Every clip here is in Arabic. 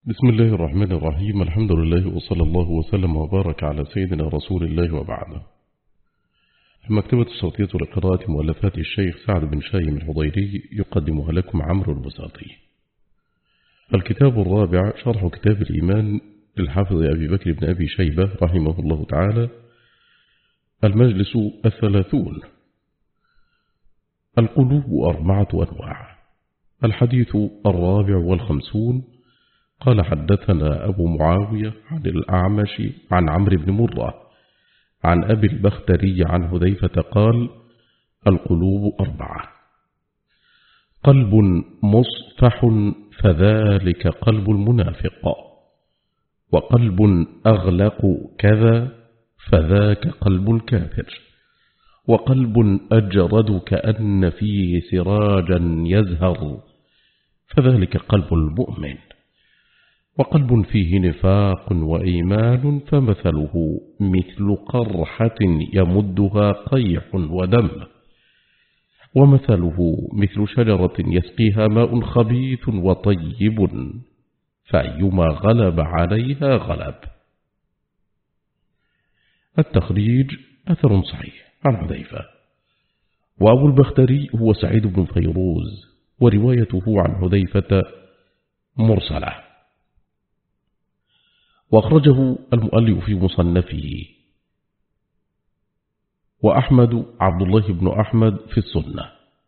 بسم الله الرحمن الرحيم. الحمد لله وصلى الله وسلم وبارك على سيدنا رسول الله وبعد. المكتبة الصوتية لقراءة مؤلفات الشيخ سعد بن شايم الحضيري يقدمها لكم عمرو البساطي. الكتاب الرابع شرح كتاب الإيمان للحافظ أبي بكر بن أبي شيبة رحمه الله تعالى. المجلس 30. القلوب 4 أنواع. الحديث 54. قال حدثنا أبو معاوية عن الأعمش عن عمرو بن مرة عن أبي البختري عن حذيفة قال: القلوب 4: قلب مصفح فذلك قلب المنافق، وقلب أغلق كذا فذاك قلب الكافر، وقلب أجرد كأن فيه سراجا يزهر فذلك قلب المؤمن، وقلب فيه نفاق وإيمان فمثله مثل قرحة يمدها قيح ودم، ومثله مثل شجرة يسقيها ماء خبيث وطيب فأيما غلب عليها غلب. التخريج: أثر صحيح عن حذيفة. وأبو البختري هو سعيد بن فيروز، وروايته عن حذيفة مرسلة، وأخرجه المؤلف في مصنفه، وأحمد عبد الله بن أحمد في السنة،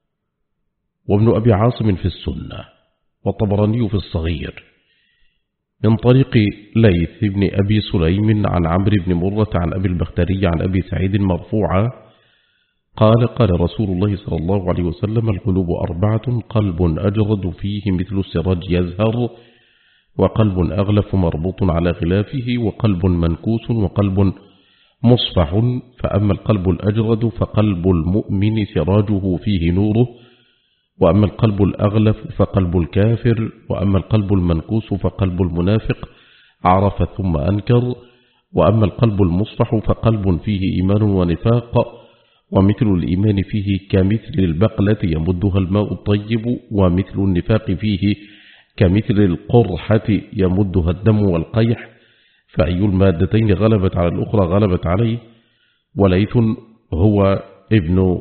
وابن أبي عاصم في السنة، والطبراني في الصغير من طريق ليث بن أبي سليم عن عمرو بن مرة عن أبي البختري عن أبي سعيد مرفوعا قال: قال رسول الله صلى الله عليه وسلم: القلوب 4: قلب أجرد فيه مثل السراج يزهر، وقلب أغلف مربوط على غلافه، وقلب منكوس، وقلب مصفح. فأما القلب الأجرد فقلب المؤمن سراجه فيه نوره، وأما القلب الأغلف فقلب الكافر، وأما القلب المنكوس فقلب المنافق عرف ثم أنكر، وأما القلب المصفح فقلب فيه إيمان ونفاق، ومثل الإيمان فيه كمثل البقلة يمدها الماء الطيب، ومثل النفاق فيه كمثل القرحة يمدها الدم والقيح، فأي المادتين غلبت على الأخرى غلبت عليه. وليث هو ابن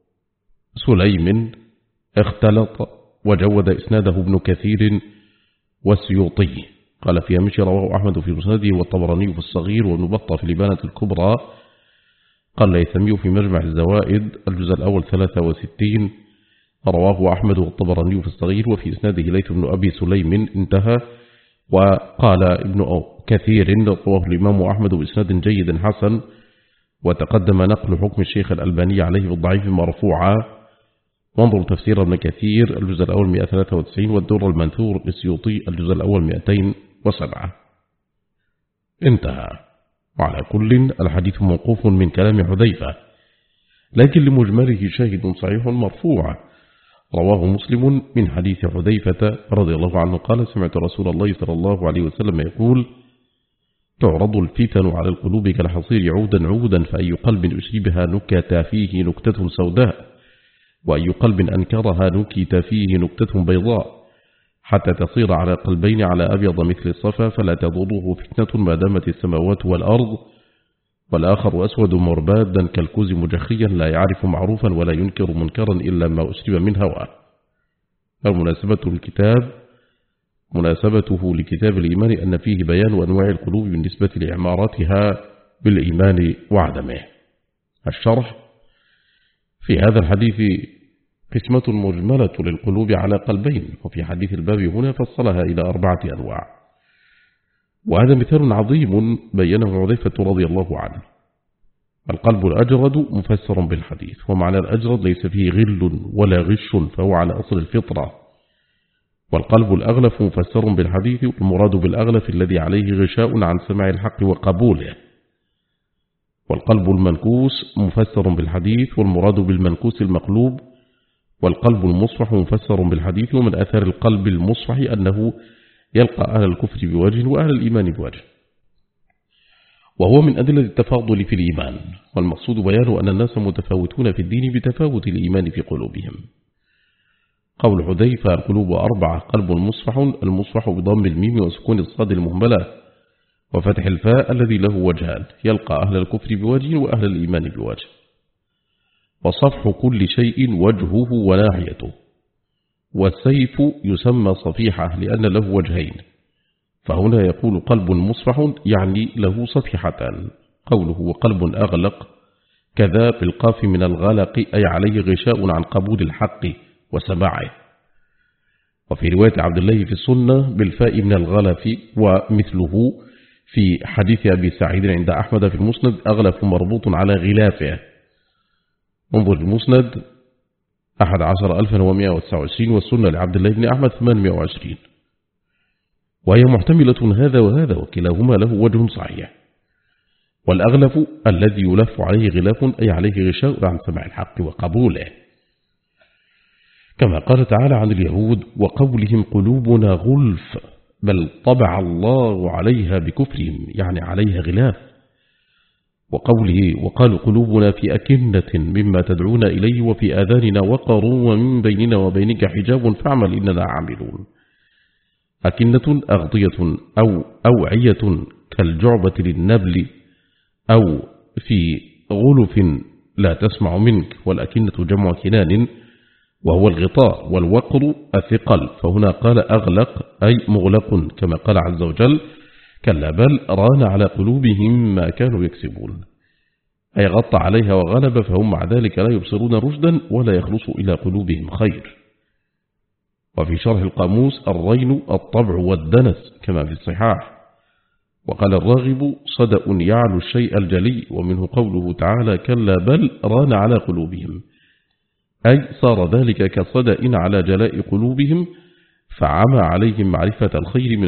سليم اختلط وجود إسناده ابن كثير والسيوطي. قال في هامش: رواه أحمد في مسنده، والطبراني في الصغير، وابن بطة في الإبانة الكبرى. قال الهيثمي في مجمع الزوائد الجزء الأول 63: رواه أحمد والطبراني في الصغير، وفي إسناده ليث بن أبي سليم انتهى. وقال ابن كثير: رواه الإمام أحمد بإسناد جيد حسن، وتقدم نقل حكم الشيخ الألباني عليه بالضعيف مرفوعا. وانظر تفسير ابن كثير الجزء الأول 193، والدر المنثور للسيوطي الجزء الأول 207. انتهى. وعلى كل الحديث موقوف من كلام حذيفة، لكن لمجمله شاهد صحيح مرفوع رواه مسلم من حديث حذيفة رضي الله عنه قال: سمعت رسول الله صلى الله عليه وسلم يقول: تعرض الفتن على القلوب كالحصير عودا عودا، فأي قلب أشربها نكت فيه نكتة سوداء، وأي قلب أنكرها نكت فيه نكتة بيضاء، حتى تصير على قلبين على أبيض مثل الصفا، فلا تضره فتنة ما دامت السماوات والأرض. والآخر أسود مربادا كالكوز مجخيا، لا يعرف معروفا ولا ينكر منكرا إلا ما أشرب من هواه. مناسبته لكتاب الإيمان أن فيه بيان أنواع القلوب بالنسبة لإعمارتها بالإيمان وعدمه. الشرح: في هذا الحديث قسمة مجملة للقلوب على قلبين، وفي حديث الباب هنا فصلها إلى 4 أنواع، وهذا مثال عظيم بينه حذيفة رضي الله عنه. القلب الأجرد مفسر بالحديث، ومعنى الأجرد ليس فيه غل ولا غش، فهو على أصل الفطرة. والقلب الأغلف مفسر بالحديث، والمراد بالأغلف الذي عليه غشاء عن سماع الحق وقبوله. والقلب المنكوس مفسر بالحديث، والمراد بالمنكوس المقلوب. والقلب المصفح مفسر بالحديث، ومن أثر القلب المصفح أنه يلقى أهل الكفر بوجه وأهل الإيمان بوجه، وهو من أدلة التفاضل في الإيمان. والمقصود بيان أن الناس متفاوتون في الدين بتفاوت الإيمان في قلوبهم. قول حذيفة القلوب 4: قلب مصفح، المصفح بضم الميم وسكون الصاد المهملة وفتح الفاء الذي له وجهان، يلقى أهل الكفر بوجه وأهل الإيمان بوجه. وصفح كل شيء وجهه وناحيته. والسيف يسمى صفيحة لأن له وجهين، فهنا يقول قلب مصفح يعني له صفيحتان. قوله وقلب أغلق كذا بالقاف من الغلق أي عليه غشاء عن قبول الحق وسماعه. وفي رواية عبد الله في السنة بالفاء من الغلف، ومثله في حديث أبي سعيد عند أحمد في المسند أغلف مربوط على غلافه. انظر المسند 11129 والسنة لعبد الله بن أحمد 820، وهي محتملة هذا وهذا وكلاهما له وجه صحيح. والأغلف الذي يلف عليه غلاف أي عليه غشاء عن سماع الحق وقبوله، كما قال تعالى عن اليهود وقولهم قلوبنا غلف بل طبع الله عليها بكفرهم، يعني عليها غلاف. وقوله وقالوا قلوبنا في أكنة مما تدعون إليه وفي آذاننا وقر ومن بيننا وبينك حجاب فاعمل إننا عاملون. أكنة أغطية أو أوعية كالجعبة للنبل، أو في غلف لا تسمع منك، والأكنة جمع كنان وهو الغطاء، والوقر الثقل، فهنا قال أغلق أي مغلق كما قال عز وجل كلا بل ران على قلوبهم ما كانوا يكسبون، أي غطى عليها وغلب، فهم مع ذلك لا يبصرون رشدا ولا يخلص إلى قلوبهم خير. وفي شرح القاموس الرين الطبع والدنس كما في الصحاح. وقال الراغب صدأ يعلو الشيء الجلي، ومنه قوله تعالى كلا بل ران على قلوبهم، أي صار ذلك كصدأ على جلاء قلوبهم فعمى عليهم معرفة الخير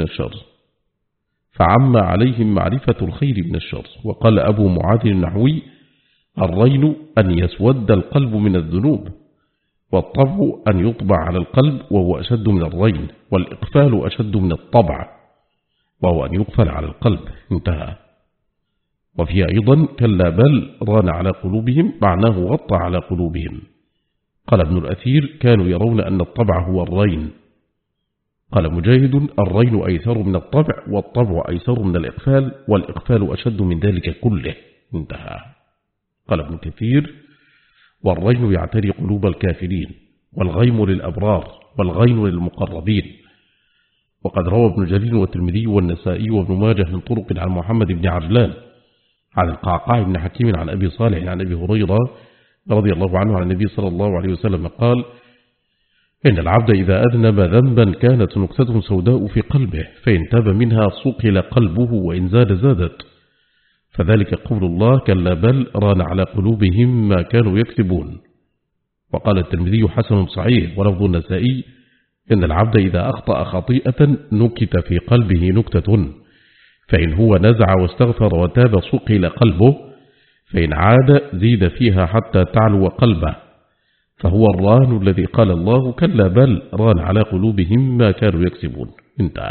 من الشر. وقال أبو معاذ النحوي الرين أن يسود القلب من الذنوب، والطبع أن يطبع على القلب وهو أشد من الرين، والإقفال أشد من الطبع وهو أن يقفل على القلب. انتهى. وفيها أيضا كلا بل ران على قلوبهم معناه غطى على قلوبهم. قال ابن الأثير كانوا يرون أن الطبع هو الرين. قال مجاهد الرين أيسر من الطبع، والطبع أيسر من الإقفال، والإقفال أشد من ذلك كله. انتهى. قال ابن كثير والرين يعتري قلوب الكافرين، والغيم للأبرار، والغين للمقربين. وقد روى ابن جرير والترمذي والنسائي وابن ماجه من طرق عن محمد بن عجلان عن القعقاع بن حكيم عن أبي صالح عن أبي هريرة رضي الله عنه عن النبي صلى الله عليه وسلم قال إن العبد إذا أذنب ذنبا كانت نكتة سوداء في قلبه، فإن تاب منها صقل قلبه وإن زادت، فذلك قول الله كلا بل ران على قلوبهم ما كانوا يكسبون. وقال الترمذي حسن صحيح ولفظ النسائي إن العبد إذا أخطأ خطيئة نكت في قلبه نكتة، فإن هو نزع واستغفر وتاب صقل قلبه، فإن عاد زيد فيها حتى تعلو قلبه، فهو الران الذي قال الله كلا بل ران على قلوبهم ما كانوا يكسبون. انتهى.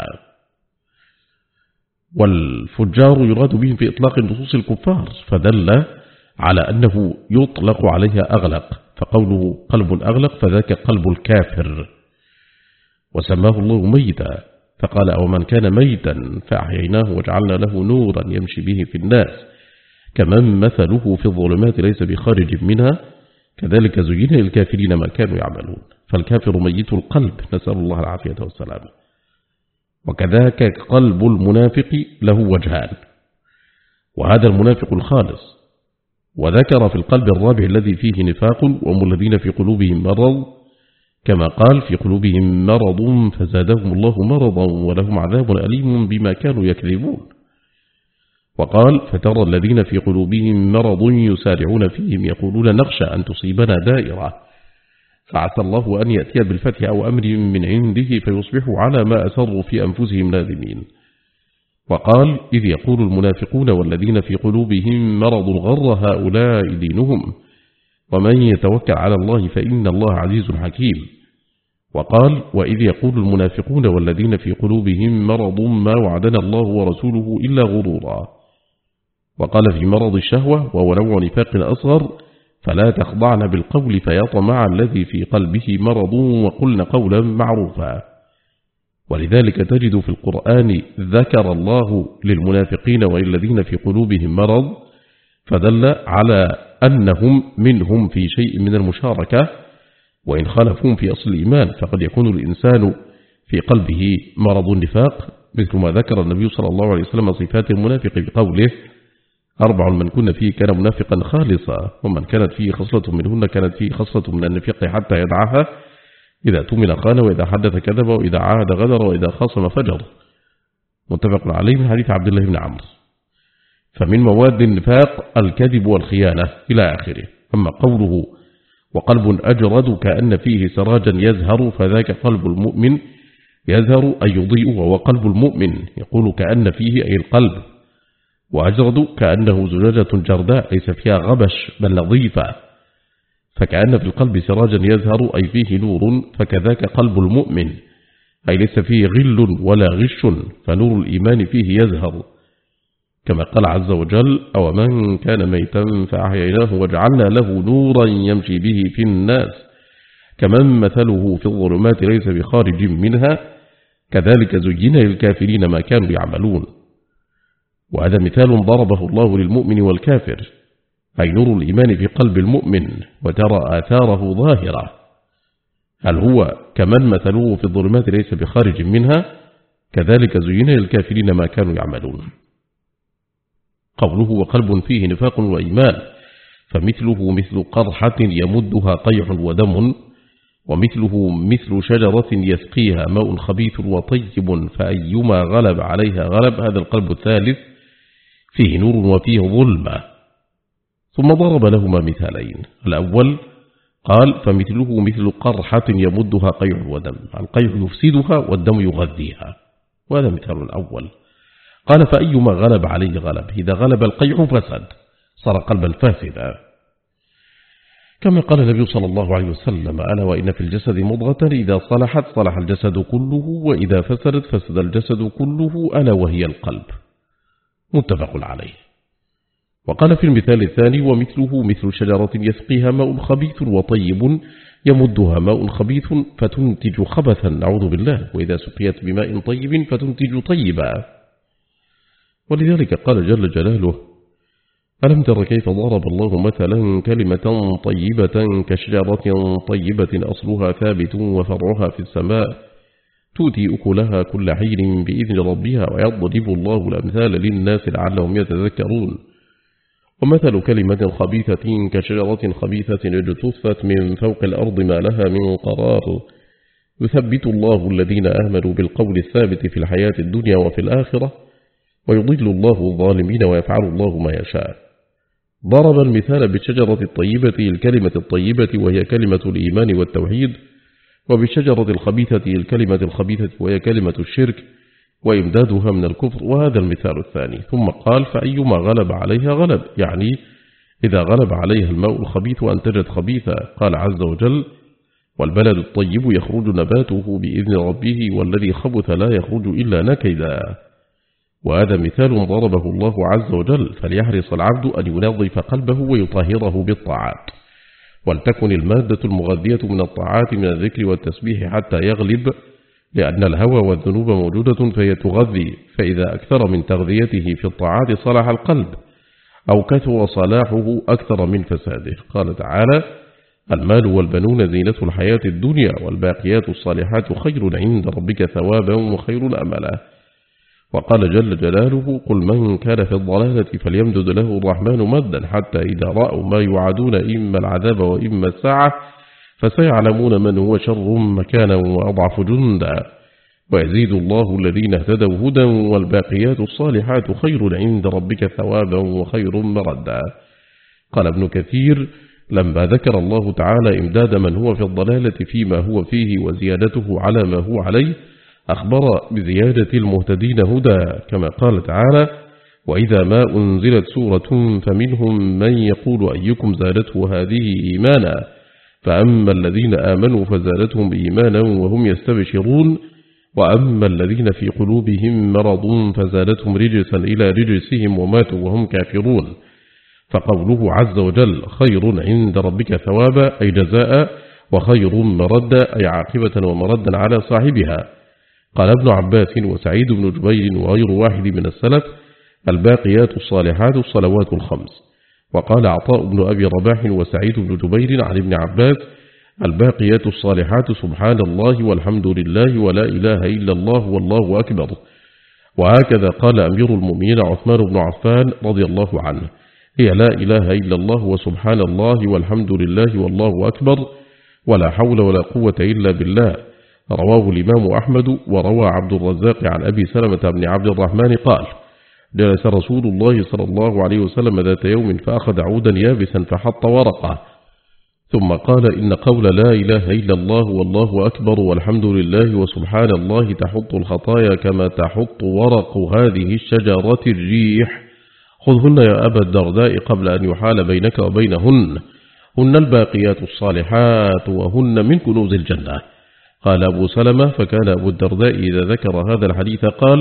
والفجار يراد بهم في إطلاق النصوص الكفار، فدل على أنه يطلق عليها أغلق، فقوله قلب أغلق فذاك قلب الكافر. وسماه الله ميتا، فقال أو من كان ميتا فأحييناه وجعلنا له نورا يمشي به في الناس كمن مثله في الظلمات ليس بخارج منها كذلك زين للكافرين ما كانوا يعملون. فالكافر ميت القلب، نسأل الله العافية والسلام. وكذاك قلب المنافق له وجهان، وهذا المنافق الخالص. وذكر في القلب الرابع الذي فيه نفاق وهم الذين في قلوبهم مرض، كما قال في قلوبهم مرض فزادهم الله مرضا ولهم عذاب أليم بما كانوا يكذبون. وقال فترى الذين في قلوبهم مرض يسارعون فيهم يقولون نخشى أن تصيبنا دائرة فعسى الله أن يأتي بالفتح أو أمر من عنده فيصبحوا على ما أسروا في أنفسهم نادمين. وقال إذ يقول المنافقون والذين في قلوبهم مرض غر هؤلاء دينهم ومن يتوكل على الله فإن الله عزيز حكيم. وقال وإذ يقول المنافقون والذين في قلوبهم مرض ما وعدنا الله ورسوله إلا غرورا. وقال في مرض الشهوة وهو نوع نفاق أصغر فلا تخضعن بالقول فيطمع الذي في قلبه مرض وقلن قولا معروفا. ولذلك تجد في القرآن ذكر الله للمنافقين والذين في قلوبهم مرض، فدل على أنهم منهم في شيء من المشاركة، وإن خالفون في أصل الإيمان فقد يكون الإنسان في قلبه مرض النفاق، مثل ما ذكر النبي صلى الله عليه وسلم صفات المنافق بقوله: 4 من كن فيه كان منافقا خالصا، ومن كانت فيه خصلة منهن كانت فيه خصلة من النفاق حتى يدعاها: إذا تؤمن خان، وإذا حدث كذب، وإذا عاهد غدر، وإذا خاصم فجر. متفق عليه من حديث عبد الله بن عمرو. فمن مواد النفاق الكذب والخيانة إلى آخره. أما قوله: وقلب أجرد كأن فيه سراجا يزهر، فذاك قلب المؤمن يزهر أي يضيء، وهو قلب المؤمن. يقول كأن فيه أي القلب، وأجرد كأنه زجاجة جرداء ليس فيها غبش بل نظيفة، فكأن في القلب سراجا يزهر أي فيه نور، فكذاك قلب المؤمن أي ليس فيه غل ولا غش، فنور الإيمان فيه يزهر، كما قال عز وجل: أو من كان ميتا فأحييناه وجعلنا له نورا يمشي به في الناس كمن مثله في الظلمات ليس بخارج منها كذلك زين للكافرين ما كانوا يعملون. وهذا مثال ضربه الله للمؤمن والكافر، أي نور الإيمان في قلب المؤمن وترى آثاره ظاهرة. هل هو كمن مثله في الظلمات ليس بخارج منها كذلك زين للكافرين ما كانوا يعملون. قوله: وقلب فيه نفاق وإيمان، فمثله مثل قرحة يمدها قيح ودم، ومثله مثل شجرة يسقيها ماء خبيث وطيب، فأيما غلب عليها غلب. هذا القلب الثالث فيه نور وفيه ظلمة. ثم ضرب لهما مثالين. الأول قال: فمثله مثل قرحة يمدها قيح ودم، القيح يفسدها والدم يغذيها، وهذا مثال الأول. قال: فأيما غلب عليه غلب، إذا غلب القيح فسد، صار قلبا فاسدا، كما قال النبي صلى الله عليه وسلم: ألا وإن في الجسد مضغة إذا صلحت صلح الجسد كله، وإذا فسدت فسد الجسد كله، ألا وهي القلب. متفق عليه. وقال في المثال الثاني: ومثله مثل شجرة يسقيها ماء خبيث وطيب، يمدها ماء خبيث فتنتج خبثا، نعوذ بالله، وإذا سقيت بماء طيب فتنتج طيبا. ولذلك قال جل جلاله: ألم تر كيف ضرب الله مثلا كلمة طيبة كشجرة طيبة أصلها ثابت وفرعها في السماء تؤتي أكلها كل حين بإذن ربها ويضرب الله الأمثال للناس لعلهم يتذكرون. ومثل كلمة خبيثة كشجرة خبيثة اجتثت من فوق الأرض ما لها من قرار يثبت الله الذين آمنوا بالقول الثابت في الحياة الدنيا وفي الآخرة ويضل الله الظالمين ويفعل الله ما يشاء. ضرب المثال بالشجرة الطيبة الكلمة الطيبة وهي كلمة الإيمان والتوحيد، وبالشجرة الخبيثة الكلمة الخبيثة وهي كلمة الشرك وإمدادها من الكفر، وهذا المثال الثاني. ثم قال: فأيما غلب عليها غلب، يعني إذا غلب عليها الماء الخبيث وأنتجت خبيثا. قال عز وجل: والبلد الطيب يخرج نباته بإذن ربه والذي خبث لا يخرج إلا نكدا. وهذا مثال ضربه الله عز وجل، فليحرص العبد أن ينظف قلبه ويطهره بالطاعات، ولتكن المادة المغذية من الطاعات من الذكر والتسبيح حتى يغلب، لأن الهوى والذنوب موجودة فهي تغذي، فإذا أكثر من تغذيته في الطاعات صلح القلب، أو كثر صلاحه أكثر من فساده. قال تعالى: المال والبنون زينة الحياة الدنيا والباقيات الصالحات خير عند ربك ثوابا وخير أملا. وقال جل جلاله: قل من كان في الضلالة فليمدد له الرحمن مدا حتى إذا رأوا ما يوعدون إما العذاب وإما الساعة فسيعلمون من هو شر مكانا وأضعف جندا ويزيد الله الذين اهتدوا هدى والباقيات الصالحات خير عند ربك ثوابا وخير مردا. قال ابن كثير: لما ذكر الله تعالى إمداد من هو في الضلالة فيما هو فيه وزيادته على ما هو عليه أخبر بزيادة المهتدين هدى، كما قال تعالى: وإذا ما أنزلت سورة فمنهم من يقول أيكم زادته هذه إيمانا فأما الذين آمنوا فزادتهم إيمانا وهم يستبشرون وأما الذين في قلوبهم مرض فزادتهم رجسا إلى رجسهم وماتوا وهم كافرون. فقوله عز وجل خير عند ربك ثوابا أي جزاء، وخير مردا أي عاقبة ومردا على صاحبها. قال ابن عباس وسعيد بن جبير وغير واحد من السلف الباقيات الصالحات الصلوات الخمس. وقال عطاء بن أبي رباح وسعيد بن جبير عن ابن عباس الباقيات الصالحات سبحان الله والحمد لله ولا إله إلا الله والله أكبر. وهكذا قال أمير المؤمنين عثمان بن عفان رضي الله عنه هي لا إله إلا الله وسبحان الله والحمد لله والله أكبر ولا حول ولا قوة إلا بالله. رواه الإمام أحمد. وروى عبد الرزاق عن أبي سلمة بن عبد الرحمن قال جلس رسول الله صلى الله عليه وسلم ذات يوم فأخذ عودا يابسا فحط ورقه ثم قال إن قول لا إله إلا الله والله أكبر والحمد لله وسبحان الله تحط الخطايا كما تحط ورق هذه الشجرة الريح، خذهن يا أبا الدرداء قبل أن يحال بينك وبينهن، هن الباقيات الصالحات وهن من كنوز الجنة. قال أبو سلمة فكان أبو الدرداء إذا ذكر هذا الحديث قال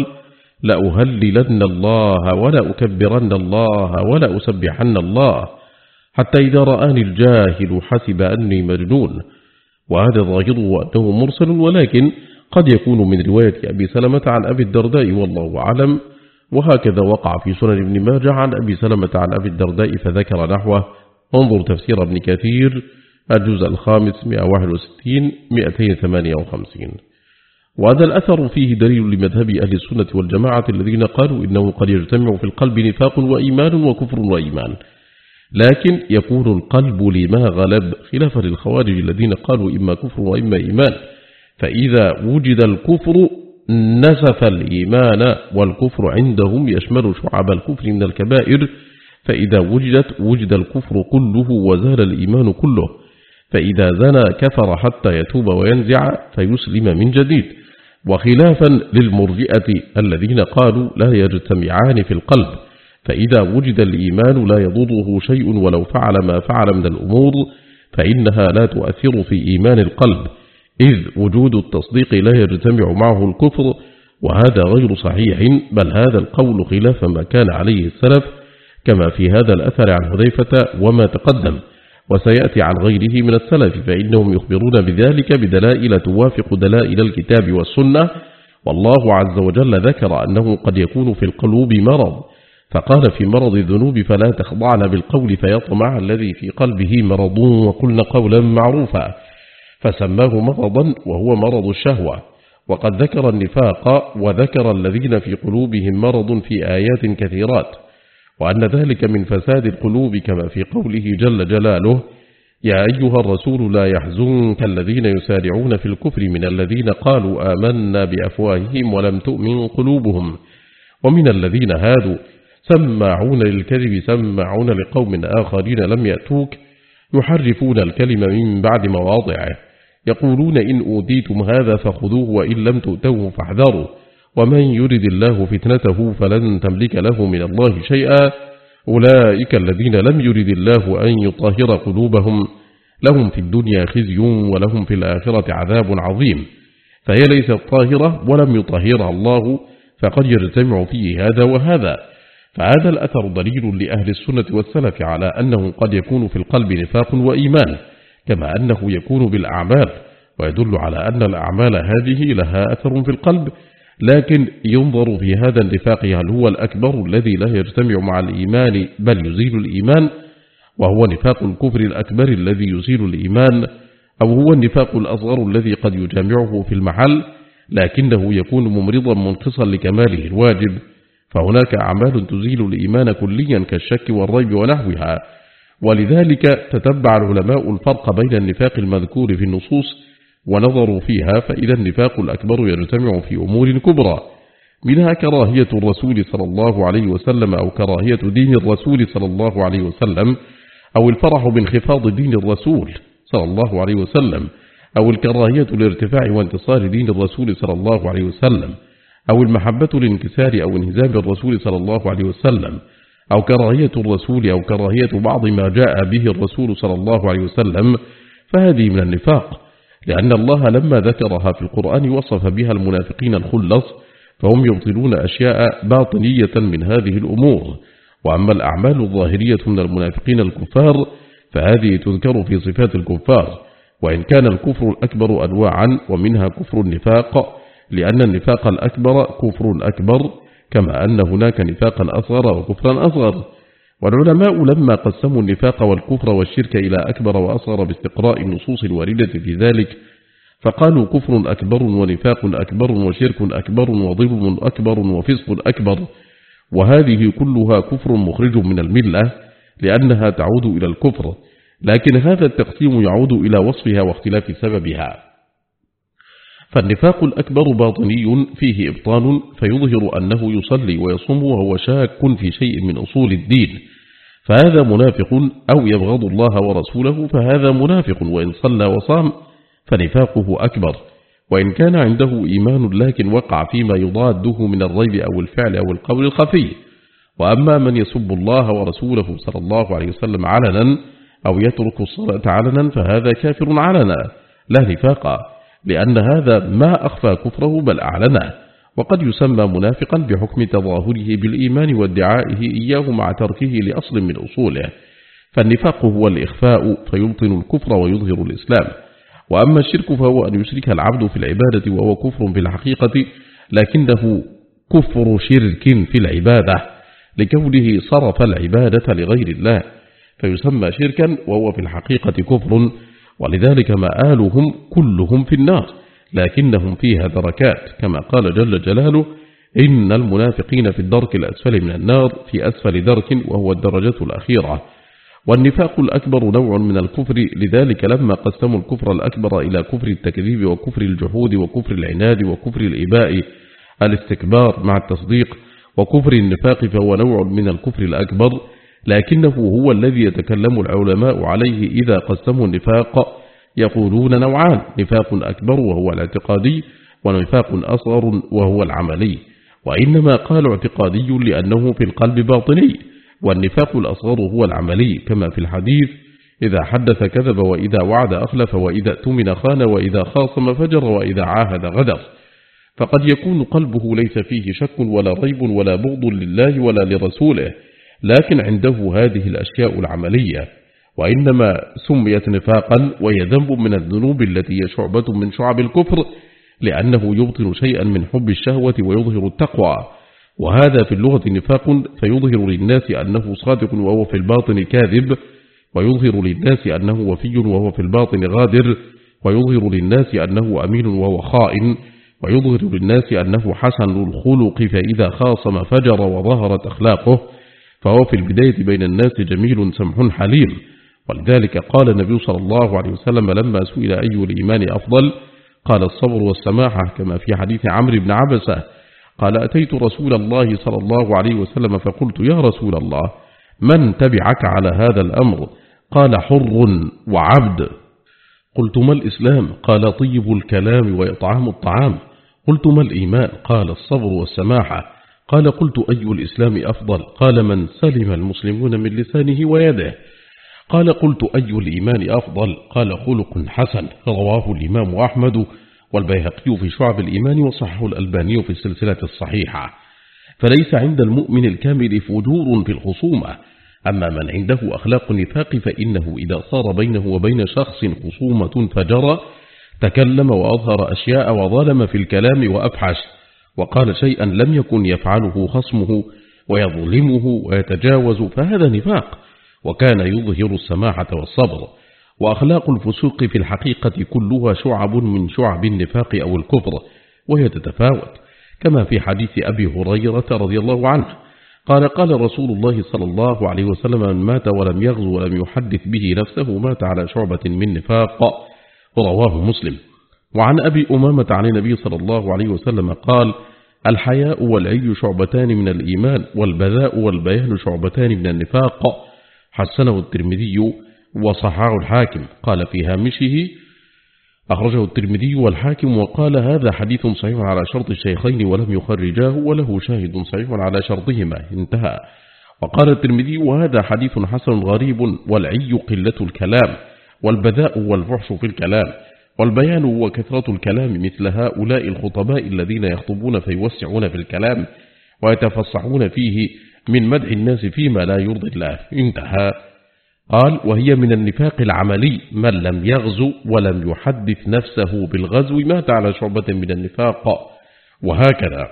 لأهللن الله ولا أكبرن الله ولا أسبحن الله، حتى إذا رآني الجاهل حسب أني مجنون. وهذا ظاهره أنه مرسل، ولكن قد يكون من رواية أبي سلمة عن أبي الدرداء والله أعلم. وهكذا وقع في سنن ابن ماجه عن أبي سلمة عن أبي الدرداء فذكر نحوه. انظر تفسير ابن كثير الجزء الخامس 161 258. وهذا الأثر فيه دليل لمذهب أهل السنة والجماعة الذين قالوا إنه قد يجتمع في القلب نفاق وإيمان وكفر وإيمان، لكن يكون القلب لما غلب، خلافا للخوارج الذين قالوا إما كفر وإما إيمان. فإذا وجد الكفر نسف الإيمان، والكفر عندهم يشمل شعب الكفر من الكبائر، فإذا وجد الكفر كله وزال الإيمان كله. فإذا زنى كفر حتى يتوب وينزع فيسلم من جديد. وخلافا للمرجئة الذين قالوا لا يجتمعان في القلب، فإذا وجد الإيمان لا يضره شيء ولو فعل ما فعل من الأمور، فإنها لا تؤثر في إيمان القلب، إذ وجود التصديق لا يجتمع معه الكفر، وهذا غير صحيح، بل هذا القول خلاف ما كان عليه السلف، كما في هذا الأثر عن حذيفة وما تقدم، وسيأتي عن غيره من السلف، فإنهم يخبرون بذلك بدلائل توافق دلائل الكتاب والسنة. والله عز وجل ذكر أنه قد يكون في القلوب مرض، فقال في مرض الذنوب فلا تخضعن بالقول فيطمع الذي في قلبه مرض وقلن قولا معروفا، فسماه مرضا وهو مرض الشهوة. وقد ذكر النفاق وذكر الذين في قلوبهم مرض في آيات كثيرات، وأن ذلك من فساد القلوب، كما في قوله جل جلاله يا أيها الرسول لا يحزنك الذين يسارعون في الكفر من الذين قالوا آمنا بأفواههم ولم تؤمن قلوبهم، ومن الذين هادوا سماعون للكذب سماعون لقوم آخرين لم يأتوك يحرفون الكلم من بعد مواضعه، يقولون إن أوتيتم هذا فخذوه وإن لم تؤتوه فاحذروا، ومن يرد الله فتنته فلن تملك له من الله شيئا، أولئك الذين لم يرد الله أن يطهر قلوبهم، لهم في الدنيا خزي ولهم في الآخرة عذاب عظيم. فهي ليست طاهرة ولم يطهرها الله، فقد يجتمع فيه هذا وهذا. فهذا الأثر دليل لأهل السنة والسلف على أنه قد يكون في القلب نفاق وإيمان، كما أنه يكون بالأعمال، ويدل على أن الأعمال هذه لها أثر في القلب، لكن ينظر في هذا النفاق هل هو الأكبر الذي لا يجتمع مع الإيمان بل يزيل الإيمان، وهو نفاق الكفر الأكبر الذي يزيل الإيمان، أو هو النفاق الأصغر الذي قد يجامعه في المحل لكنه يكون ممرضا منقصا لكماله الواجب. فهناك أعمال تزيل الإيمان كليا كالشك والريب ونحوها. ولذلك تتبع العلماء الفرق بين النفاق المذكور في النصوص ونظروا فيها، فإذا النفاق الأكبر يجتمع في أمور كبرى، منها كراهية الرسول صلى الله عليه وسلم، أو كراهية دين الرسول صلى الله عليه وسلم، أو الفرح بانخفاض دين الرسول صلى الله عليه وسلم، أو الكراهية لارتفاع وانتصار دين الرسول صلى الله عليه وسلم، أو المحبة لانكسار أو انهزام الرسول صلى الله عليه وسلم، أو كراهية الرسول، أو كراهية بعض ما جاء به الرسول صلى الله عليه وسلم، فهذه من النفاق، لأن الله لما ذكرها في القرآن وصف بها المنافقين الخلص، فهم يبطلون أشياء باطنية من هذه الأمور، وأما الأعمال الظاهرية من المنافقين الكفار فهذه تذكر في صفات الكفار، وإن كان الكفر الأكبر أنواعا ومنها كفر النفاق، لأن النفاق الأكبر كفر أكبر، كما أن هناك نفاقا أصغر وكفرا أصغر. والعلماء لما قسموا النفاق والكفر والشرك إلى أكبر وأصغر باستقراء النصوص الواردة في ذلك، فقالوا كفر أكبر ونفاق أكبر وشرك أكبر وظلم أكبر وفسق أكبر، وهذه كلها كفر مخرج من الملة لأنها تعود إلى الكفر، لكن هذا التقسيم يعود إلى وصفها واختلاف سببها. فالنفاق الأكبر باطني فيه إبطان، فيظهر أنه يصلي ويصوم وهو شاك في شيء من أصول الدين، فهذا منافق، أو يبغض الله ورسوله فهذا منافق وإن صلى وصام فنفاقه أكبر، وإن كان عنده إيمان لكن وقع فيما يضاده من الريب أو الفعل أو القول الخفي. وأما من يسب الله ورسوله صلى الله عليه وسلم علنا أو يترك الصلاة علنا فهذا كافر علنا لا نفاق، لأن هذا ما أخفى كفره بل أعلنه، وقد يسمى منافقا بحكم تظاهره بالإيمان وادعائه إياه مع تركه لأصل من أصوله. فالنفاق هو الإخفاء فيبطن الكفر ويظهر الإسلام. وأما الشرك فهو أن يشرك العبد في العبادة وهو كفر في الحقيقة، لكنه كفر شرك في العبادة لكونه صرف العبادة لغير الله، فيسمى شركا وهو في الحقيقة كفر، ولذلك مآلهم كلهم في النار لكنهم فيها دركات، كما قال جل جلاله: إن المنافقين في الدرك الأسفل من النار، في أسفل درك وهو الدرجة الأخيرة. والنفاق الأكبر نوع من الكفر، لذلك لما قسموا الكفر الأكبر إلى كفر التكذيب وكفر الجحود وكفر العناد وكفر الإباء الاستكبار مع التصديق وكفر النفاق، فهو نوع من الكفر الأكبر، لكنه هو الذي يتكلم العلماء عليه إذا قسموا النفاق، يقولون نوعان: نفاق أكبر وهو الاعتقادي، ونفاق أصغر وهو العملي. وإنما قالوا اعتقادي لأنه في القلب باطني، والنفاق الأصغر هو العملي، كما في الحديث: إذا حدث كذب، وإذا وعد أخلف، وإذا اؤتمن خان، وإذا خاصم فجر، وإذا عاهد غدر. فقد يكون قلبه ليس فيه شك ولا ريب ولا بغض لله ولا لرسوله، لكن عنده هذه الأشياء العملية، وإنما سميت نفاقا، وهي ذنب من الذنوب التي هي شعبة من شعب الكفر، لأنه يبطن شيئا من حب الشهوة ويظهر التقوى، وهذا في اللغة نفاق، فيظهر للناس أنه صادق وهو في الباطن كاذب، ويظهر للناس أنه وفي وهو في الباطن غادر، ويظهر للناس أنه أمين وهو خائن، ويظهر للناس أنه حسن الخلق فإذا خاصم فجر وظهرت أخلاقه، فهو في البداية بين الناس جميل سمح حليم. ولذلك قال النبي صلى الله عليه وسلم لما سئل أي الإيمان أفضل قال: الصبر والسماحة، كما في حديث عمرو بن عبسة قال: أتيت رسول الله صلى الله عليه وسلم فقلت: يا رسول الله، من تبعك على هذا الأمر؟ قال: حر وعبد. قلت: ما الإسلام؟ قال: طيب الكلام وإطعام الطعام. قلت: ما الإيمان؟ قال: الصبر والسماحة. قال: قلت: أي الإسلام أفضل؟ قال: من سلم المسلمون من لسانه ويده. قال: قلت: أي الإيمان أفضل؟ قال: خلق حسن. رواه الإمام أحمد والبيهقي في شعب الإيمان، وصححه الألباني في السلسلة الصحيحة. فليس عند المؤمن الكامل فجور في الخصومة، أما من عنده أخلاق النفاق فإنه إذا صار بينه وبين شخص خصومة فجر، تكلم وأظهر أشياء وظلم في الكلام وأفحش، وقال شيئا لم يكن يفعله خصمه ويظلمه ويتجاوز، فهذا نفاق، وكان يظهر السماحة والصبر. وأخلاق الفسوق في الحقيقة كلها شعب من شعب النفاق أو الكفر، وهي تتفاوت، كما في حديث أبي هريرة رضي الله عنه قال: قال رسول الله صلى الله عليه وسلم: من مات ولم يغزو ولم يحدث به نفسه مات على شعبة من نفاق. رواه مسلم. وعن أبي أمامة عن النبي صلى الله عليه وسلم قال: الحياء والعي شعبتان من الإيمان، والبذاء والبيان شعبتان من النفاق. حسنه الترمذي وصححه الحاكم. قال في هامشه: أخرجه الترمذي والحاكم وقال: هذا حديث صحيح على شرط الشيخين ولم يخرجاه، وله شاهد صحيح على شرطهما. انتهى. وقال الترمذي: وهذا حديث حسن غريب. والعي قلة الكلام، والبذاء والفحش في الكلام، والبيان وكثرة الكلام، مثل هؤلاء الخطباء الذين يخطبون فيوسعون في الكلام ويتفصحون فيه، من مدح الناس فيما لا يرضي الله. انتهى. قال: وهي من النفاق العملي من لم يغزو ولم يحدث نفسه بالغزو مات على شعبة من النفاق، وهكذا.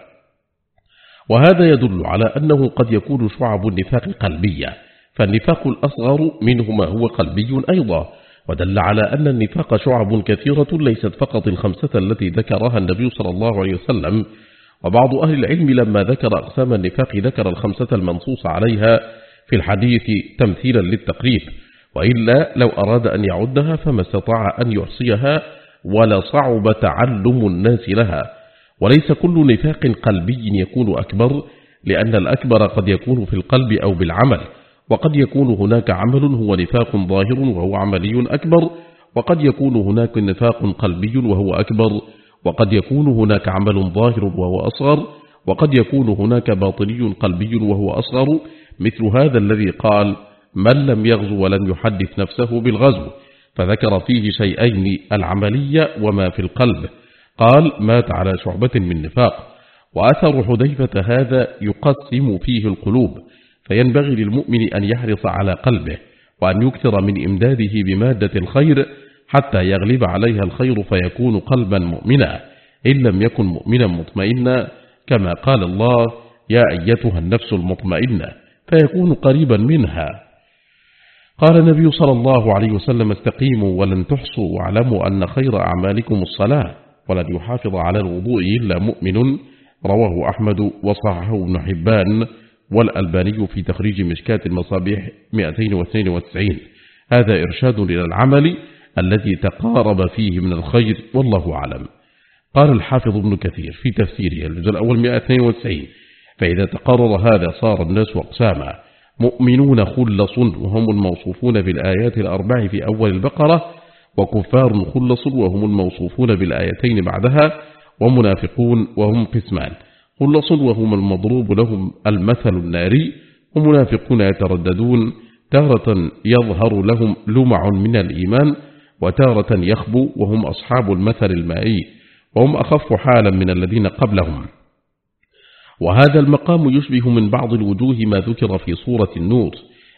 وهذا يدل على أنه قد يكون شعب النفاق قلبية، فالنفاق الأصغر منه ما هو قلبي أيضا، ودل على أن النفاق شعب كثيرة ليست فقط الخمسة التي ذكرها النبي صلى الله عليه وسلم. وبعض أهل العلم لما ذكر أقسام النفاق ذكر الخمسة المنصوص عليها في الحديث تمثيلا للتقريب، وإلا لو أراد أن يعدها فما استطاع أن يحصيها ولصعب تعلم الناس لها. وليس كل نفاق قلبي يكون أكبر، لأن الأكبر قد يكون في القلب أو بالعمل، وقد يكون هناك عمل هو نفاق ظاهر وهو عملي أكبر، وقد يكون هناك نفاق قلبي وهو أكبر، وقد يكون هناك عمل ظاهر وهو أصغر، وقد يكون هناك باطني قلبي وهو أصغر، مثل هذا الذي قال: من لم يغزو ولم يحدث نفسه بالغزو، فذكر فيه شيئين: العملية وما في القلب. قال: مات على شعبة من نفاق. وأثر حذيفة هذا يقسم فيه القلوب، فينبغي للمؤمن أن يحرص على قلبه، وأن يكثر من إمداده بمادة الخير حتى يغلب عليها الخير فيكون قلبا مؤمنا، إن لم يكن مؤمنا مطمئنا، كما قال الله: يا أيتها النفس المطمئنة، فيكون قريبا منها. قال النبي صلى الله عليه وسلم: استقيموا ولن تحصوا، واعلموا أن خير أعمالكم الصلاة، ولن يحافظ على الوضوء إلا مؤمن. رواه أحمد وصححه ابن حبان والألباني في تخريج مشكاة المصابيح 292. هذا إرشاد إلى العمل الذي تقارب فيه من الخير، والله أعلم. قال الحافظ ابن كثير في تفسيره الجزء الأول 192: فإذا تقرر هذا صار الناس أقساما: مؤمنون خلص وهم الموصوفون بالآيات الأربع في أول البقرة، وكفار خلص وهم الموصوفون بالآيتين بعدها، ومنافقون وهم قسمان: خلص وهم المضروب لهم المثل الناري، ومنافقون يترددون، تارة يظهر لهم لمع من الإيمان، وتارة يخبو، وهم أصحاب المثل المائي، وهم أخف حالا من الذين قبلهم. وهذا المقام يشبه من بعض الوجوه ما ذكر في سورة النور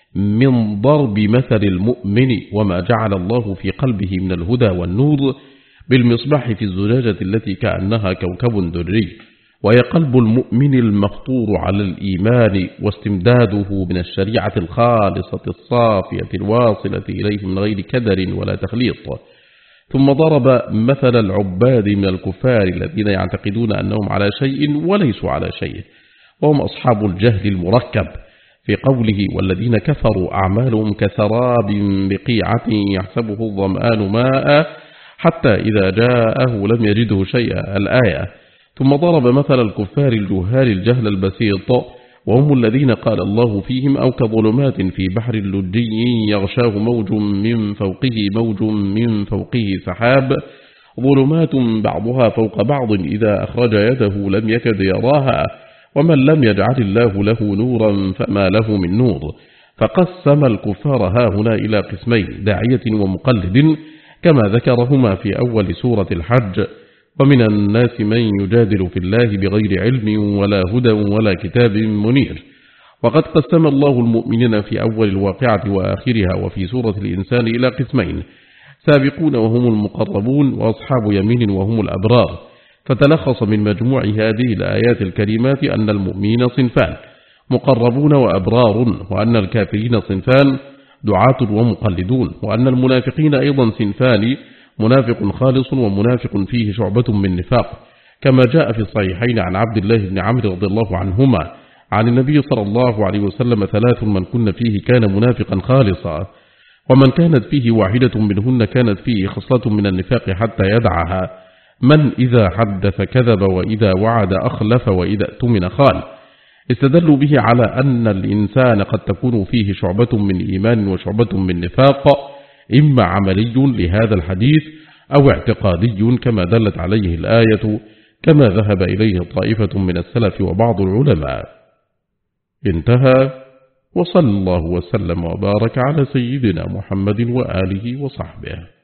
من ضرب مثل المؤمن وما جعل الله في قلبه من الهدى والنور بالمصباح في الزجاجة التي كأنها كوكب دري، وهي قلب المؤمن المفطور على الإيمان واستمداده من الشريعة الخالصة الصافية الواصلة إليه من غير كدر ولا تخليط. ثم ضرب مثل العباد من الكفار الذين يعتقدون أنهم على شيء وليسوا على شيء، وهم أصحاب الجهل المركب، في قوله: والذين كفروا أعمالهم كسراب بقيعة يحسبه الظمآن ماء حتى إذا جاءه لم يجده شيئا، الآية. ثم ضرب مثل الكفار الجهال الجهل البسيط، وهم الذين قال الله فيهم: أو كظلمات في بحر لجي يغشاه موج من فوقه موج من فوقه سحاب، ظلمات بعضها فوق بعض إذا أخرج يده لم يكد يراها، ومن لم يجعل الله له نورا فما له من نور. فقسم الكفار هاهنا إلى قسمين: داعية ومقلد، كما ذكرهما في أول سورة الحج: ومن الناس من يجادل في الله بغير علم ولا هدى ولا كتاب منير. وقد قسم الله المؤمنين في أول الواقعة وآخرها وفي سورة الإنسان إلى قسمين: سابقون وهم المقربون، وأصحاب يمين وهم الأبرار. فتلخص من مجموع هذه الآيات الكريمات أن المؤمنين صنفان: مقربون وأبرار، وأن الكافرين صنفان: دعاة ومقلدون، وأن المنافقين أيضا صنفان: منافق خالص ومنافق فيه شعبة من نفاق، كما جاء في الصحيحين عن عبد الله بن عمرو رضي الله عنهما عن النبي صلى الله عليه وسلم: ثلاث من كن فيه كان منافقا خالصا، ومن كانت فيه واحدة منهن كانت فيه خصلة من النفاق حتى يدعها: من إذا حدث كذب، وإذا وعد أخلف، وإذا اؤتمن خان. استدلوا به على أن الإنسان قد تكون فيه شعبة من إيمان وشعبة من نفاق، إما عملي لهذا الحديث أو اعتقادي كما دلت عليه الآية، كما ذهب إليه طائفة من السلف وبعض العلماء. انتهى. وصلى الله وسلم وبارك على سيدنا محمد وآله وصحبه.